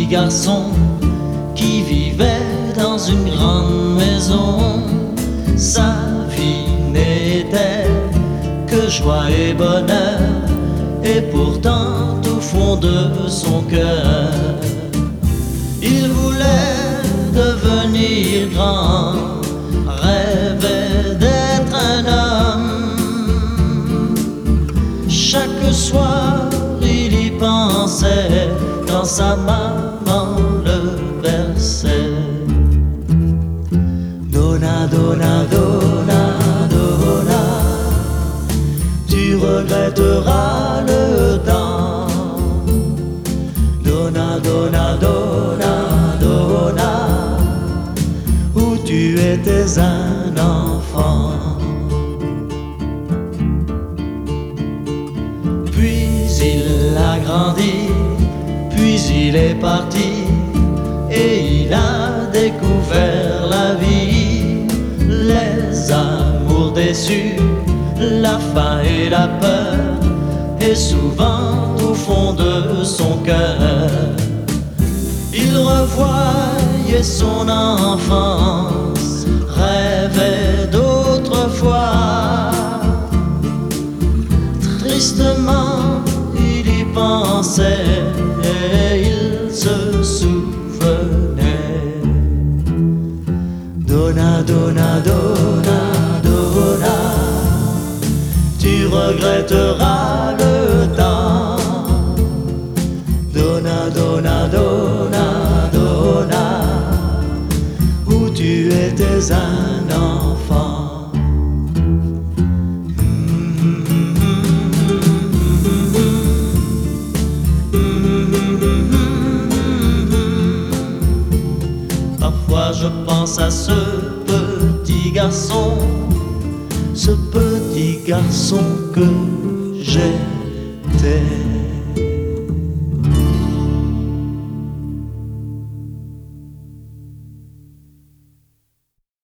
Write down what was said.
petit garçon qui vivait dans une grande maison. Sa vie n'était que joie et bonheur, et pourtant au fond de son cœur, il voulait devenir grand, rêvait d'être un homme. Chaque soir il y pensait quand sa maman le berçait. Donna, donna, donna, donna, tu regretteras le temps. Donna, donna, donna, donna, où tu étais un enfant. Puis il a grandi, puis il est parti, et il a découvert la vie, les amours déçus, la faim et la peur, et souvent au fond de son cœur, il revoyait son enfance, rêvait d'autrefois. Tristement il y pensait, et il se souvenait. Donna, donna, donna, donna, tu regretteras le temps. Donna, donna, donna, donna, où tu étais un enfant. Parfois je pense à ce petit garçon, ce petit garçon que j'étais.